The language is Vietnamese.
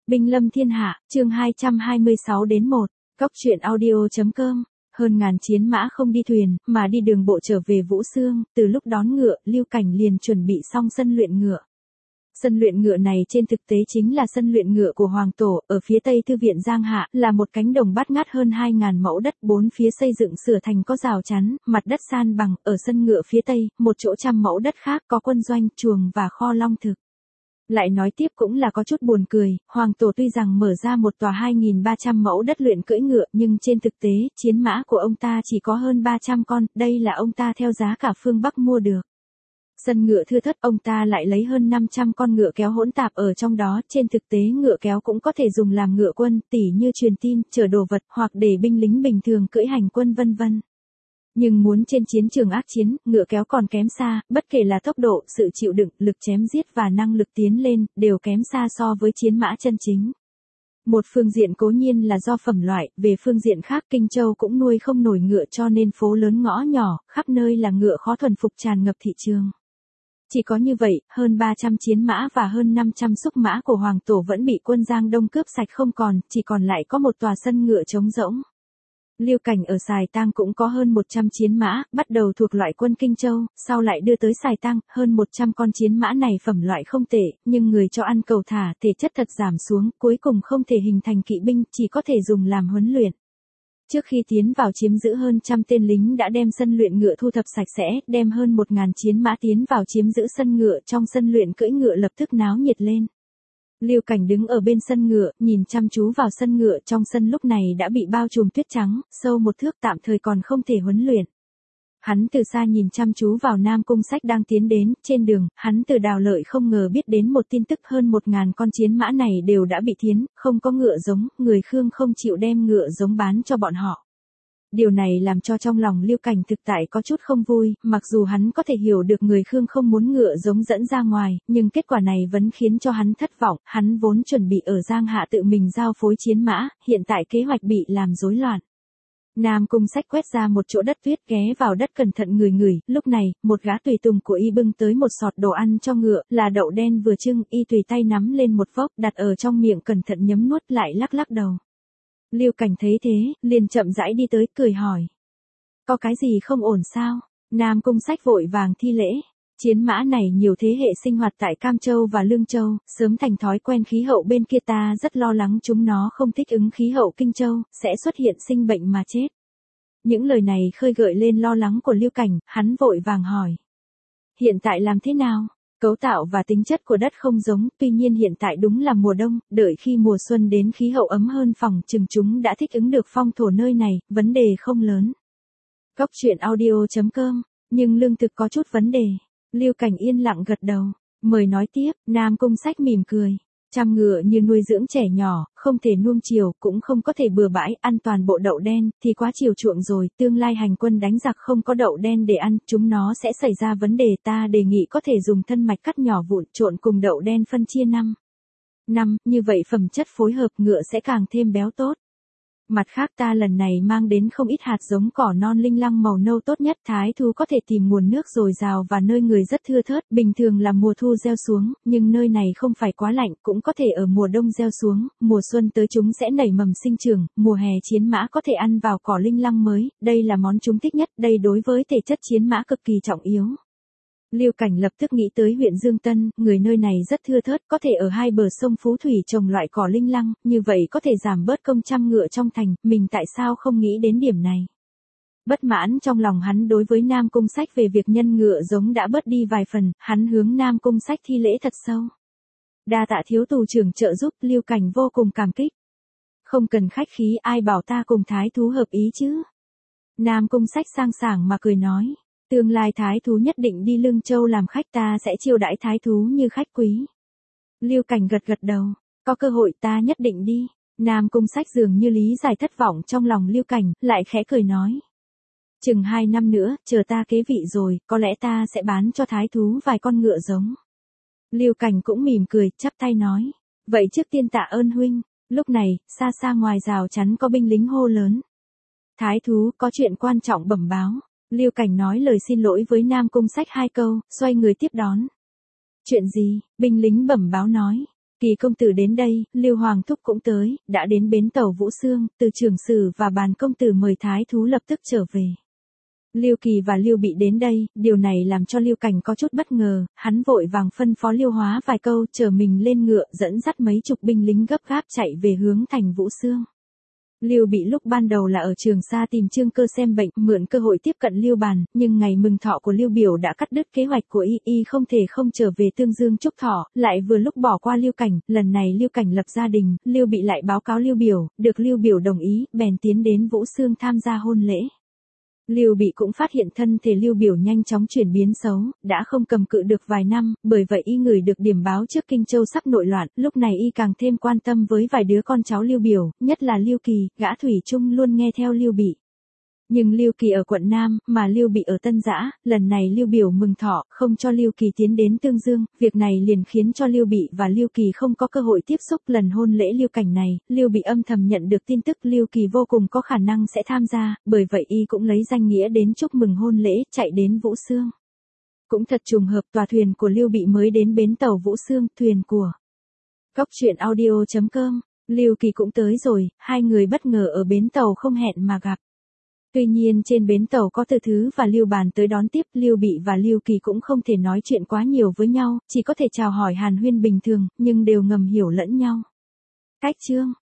Binh lâm thiên hạ, chương 226 đến 1, Cóc truyện audio.com. Hơn ngàn chiến mã không đi thuyền, mà đi đường bộ trở về Vũ Xương, từ lúc đón ngựa, Lưu Cảnh liền chuẩn bị xong sân luyện ngựa. Sân luyện ngựa này trên thực tế chính là sân luyện ngựa của Hoàng Tổ, ở phía tây thư viện Giang Hạ, là một cánh đồng bát ngát hơn 2.000 mẫu đất, bốn phía xây dựng sửa thành có rào chắn, mặt đất san bằng, ở sân ngựa phía tây, một chỗ 100 mẫu đất khác có quân doanh, chuồng và kho long thực. Lại nói tiếp cũng là có chút buồn cười, Hoàng Tổ tuy rằng mở ra một tòa 2.300 mẫu đất luyện cưỡi ngựa, nhưng trên thực tế, chiến mã của ông ta chỉ có hơn 300 con, đây là ông ta theo giá cả phương Bắc mua được. Sân ngựa thưa thớt, ông ta lại lấy hơn 500 con ngựa kéo hỗn tạp ở trong đó, trên thực tế ngựa kéo cũng có thể dùng làm ngựa quân, tỉ như truyền tin, chở đồ vật, hoặc để binh lính bình thường cưỡi hành quân vân vân. Nhưng muốn trên chiến trường ác chiến, ngựa kéo còn kém xa, bất kể là tốc độ, sự chịu đựng, lực chém giết và năng lực tiến lên, đều kém xa so với chiến mã chân chính. Một phương diện cố nhiên là do phẩm loại, về phương diện khác Kinh Châu cũng nuôi không nổi ngựa cho nên phố lớn ngõ nhỏ, khắp nơi là ngựa khó thuần phục tràn ngập thị trường. Chỉ có như vậy, hơn 300 chiến mã và hơn 500 xúc mã của Hoàng Tổ vẫn bị quân Giang Đông cướp sạch không còn, chỉ còn lại có một tòa sân ngựa trống rỗng. Lưu Cảnh ở Sài Tang cũng có hơn 100 chiến mã, bắt đầu thuộc loại quân Kinh Châu, sau lại đưa tới Sài Tang, hơn 100 con chiến mã này phẩm loại không tệ, nhưng người cho ăn cầu thả, thể chất thật giảm xuống, cuối cùng không thể hình thành kỵ binh, chỉ có thể dùng làm huấn luyện. Trước khi tiến vào chiếm giữ hơn 100 tên lính đã đem sân luyện ngựa thu thập sạch sẽ, đem hơn 1.000 chiến mã tiến vào chiếm giữ sân ngựa, trong sân luyện cưỡi ngựa lập tức náo nhiệt lên. Lưu Cảnh đứng ở bên sân ngựa, nhìn chăm chú vào sân ngựa, trong sân lúc này đã bị bao trùm tuyết trắng, sâu một thước tạm thời còn không thể huấn luyện. Hắn từ xa nhìn chăm chú vào Nam Cung Sách đang tiến đến, trên đường, hắn từ Đào Lợi không ngờ biết đến một tin tức hơn 1.000 con chiến mã này đều đã bị thiến, không có ngựa giống, người Khương không chịu đem ngựa giống bán cho bọn họ. Điều này làm cho trong lòng Lưu Cảnh thực tại có chút không vui, mặc dù hắn có thể hiểu được người Khương không muốn ngựa giống dẫn ra ngoài, nhưng kết quả này vẫn khiến cho hắn thất vọng, hắn vốn chuẩn bị ở Giang Hạ tự mình giao phối chiến mã, hiện tại kế hoạch bị làm rối loạn. Nam Cung Sách quét ra một chỗ đất tuyết ghé vào đất cẩn thận ngửi, lúc này, một gã tùy tùng của y bưng tới một sọt đồ ăn cho ngựa, là đậu đen vừa trưng, y tùy tay nắm lên một vốc, đặt ở trong miệng cẩn thận nhấm nuốt lại lắc lắc đầu. Lưu Cảnh thấy thế, liền chậm rãi đi tới, cười hỏi. Có cái gì không ổn sao? Nam Cung Sách vội vàng thi lễ. Chiến mã này nhiều thế hệ sinh hoạt tại Cam Châu và Lương Châu, sớm thành thói quen khí hậu bên kia, ta rất lo lắng chúng nó không thích ứng khí hậu Kinh Châu, sẽ xuất hiện sinh bệnh mà chết. Những lời này khơi gợi lên lo lắng của Lưu Cảnh, hắn vội vàng hỏi. Hiện tại làm thế nào? Cấu tạo và tính chất của đất không giống, tuy nhiên hiện tại đúng là mùa đông, đợi khi mùa xuân đến khí hậu ấm hơn phòng chừng chúng đã thích ứng được phong thổ nơi này, vấn đề không lớn. Cóc truyện audio.com, nhưng lương thực có chút vấn đề. Lưu Cảnh yên lặng gật đầu, mời nói tiếp, Nam Cung Sách mỉm cười. Chăm ngựa như nuôi dưỡng trẻ nhỏ, không thể nuông chiều, cũng không có thể bừa bãi, ăn toàn bộ đậu đen, thì quá chiều chuộng rồi, tương lai hành quân đánh giặc không có đậu đen để ăn, chúng nó sẽ xảy ra vấn đề, ta đề nghị có thể dùng thân mạch cắt nhỏ vụn, trộn cùng đậu đen phân chia 5, như vậy phẩm chất phối hợp ngựa sẽ càng thêm béo tốt. Mặt khác ta lần này mang đến không ít hạt giống cỏ non linh lăng màu nâu tốt nhất, thái thú có thể tìm nguồn nước dồi dào và nơi người rất thưa thớt, bình thường là mùa thu gieo xuống, nhưng nơi này không phải quá lạnh, cũng có thể ở mùa đông gieo xuống, mùa xuân tới chúng sẽ nảy mầm sinh trưởng, mùa hè chiến mã có thể ăn vào cỏ linh lăng mới, đây là món chúng thích nhất, đây đối với thể chất chiến mã cực kỳ trọng yếu. Lưu Cảnh lập tức nghĩ tới huyện Dương Tân, người nơi này rất thưa thớt, có thể ở hai bờ sông Phú Thủy trồng loại cỏ linh lăng, như vậy có thể giảm bớt công chăm ngựa trong thành, mình tại sao không nghĩ đến điểm này. Bất mãn trong lòng hắn đối với Nam Cung Sách về việc nhân ngựa giống đã bớt đi vài phần, hắn hướng Nam Cung Sách thi lễ thật sâu. Đa tạ thiếu tù trưởng trợ giúp, Lưu Cảnh vô cùng cảm kích. Không cần khách khí, ai bảo ta cùng thái thú hợp ý chứ. Nam Cung Sách sang sảng mà cười nói. Tương lai thái thú nhất định đi Lương Châu làm khách, ta sẽ chiêu đãi thái thú như khách quý. Lưu Cảnh gật đầu, có cơ hội ta nhất định đi. Nam Cung Sách dường như lý giải thất vọng trong lòng Lưu Cảnh, lại khẽ cười nói. Chừng 2 năm nữa, chờ ta kế vị rồi, có lẽ ta sẽ bán cho thái thú vài con ngựa giống. Lưu Cảnh cũng mỉm cười, chắp tay nói. Vậy trước tiên tạ ơn huynh. Lúc này, xa xa ngoài rào chắn có binh lính hô lớn. Thái thú có chuyện quan trọng bẩm báo. Lưu Cảnh nói lời xin lỗi với Nam Cung Sách 2 câu, xoay người tiếp đón. Chuyện gì? Binh lính bẩm báo nói. Kỳ công tử đến đây, Lưu Hoàng thúc cũng tới, đã đến bến tàu Vũ Xương, từ trưởng sử và bàn công tử mời thái thú lập tức trở về. Lưu Kỳ và Lưu Bị đến đây, điều này làm cho Lưu Cảnh có chút bất ngờ, hắn vội vàng phân phó Lưu Hóa vài câu, chở mình lên ngựa, dẫn dắt mấy chục binh lính gấp gáp chạy về hướng thành Vũ Xương. Lưu Bị lúc ban đầu là ở Trường Sa tìm Trương Cơ xem bệnh, mượn cơ hội tiếp cận Lưu Bàn, nhưng ngày mừng thọ của Lưu Biểu đã cắt đứt kế hoạch của y không thể không trở về Tương Dương chúc thọ, lại vừa lúc bỏ qua Lưu Cảnh, lần này Lưu Cảnh lập gia đình, Lưu Bị lại báo cáo Lưu Biểu, được Lưu Biểu đồng ý, bèn tiến đến Vũ Xương tham gia hôn lễ. Lưu Bị cũng phát hiện thân thể Lưu Biểu nhanh chóng chuyển biến xấu, đã không cầm cự được vài năm, bởi vậy y ngửi được điểm báo trước Kinh Châu sắp nội loạn, lúc này y càng thêm quan tâm với vài đứa con cháu Lưu Biểu, nhất là Lưu Kỳ, gã thủy chung luôn nghe theo Lưu Bị. Nhưng Lưu Kỳ ở quận Nam, mà Lưu Bị ở Tân Dã, lần này Lưu Biểu mừng thọ, không cho Lưu Kỳ tiến đến Tương Dương, việc này liền khiến cho Lưu Bị và Lưu Kỳ không có cơ hội tiếp xúc lần hôn lễ Lưu Cảnh này, Lưu Bị âm thầm nhận được tin tức Lưu Kỳ vô cùng có khả năng sẽ tham gia, bởi vậy y cũng lấy danh nghĩa đến chúc mừng hôn lễ, chạy đến Vũ Xương. Cũng thật trùng hợp tòa thuyền của Lưu Bị mới đến bến tàu Vũ Xương, thuyền của Cốc.truyện.audio.com, Lưu Kỳ cũng tới rồi, hai người bất ngờ ở bến tàu không hẹn mà gặp. Tuy nhiên trên bến tàu có Từ Thứ và Lưu Bàn tới đón tiếp, Lưu Bị và Lưu Kỳ cũng không thể nói chuyện quá nhiều với nhau, chỉ có thể chào hỏi hàn huyên bình thường, nhưng đều ngầm hiểu lẫn nhau. Cách chương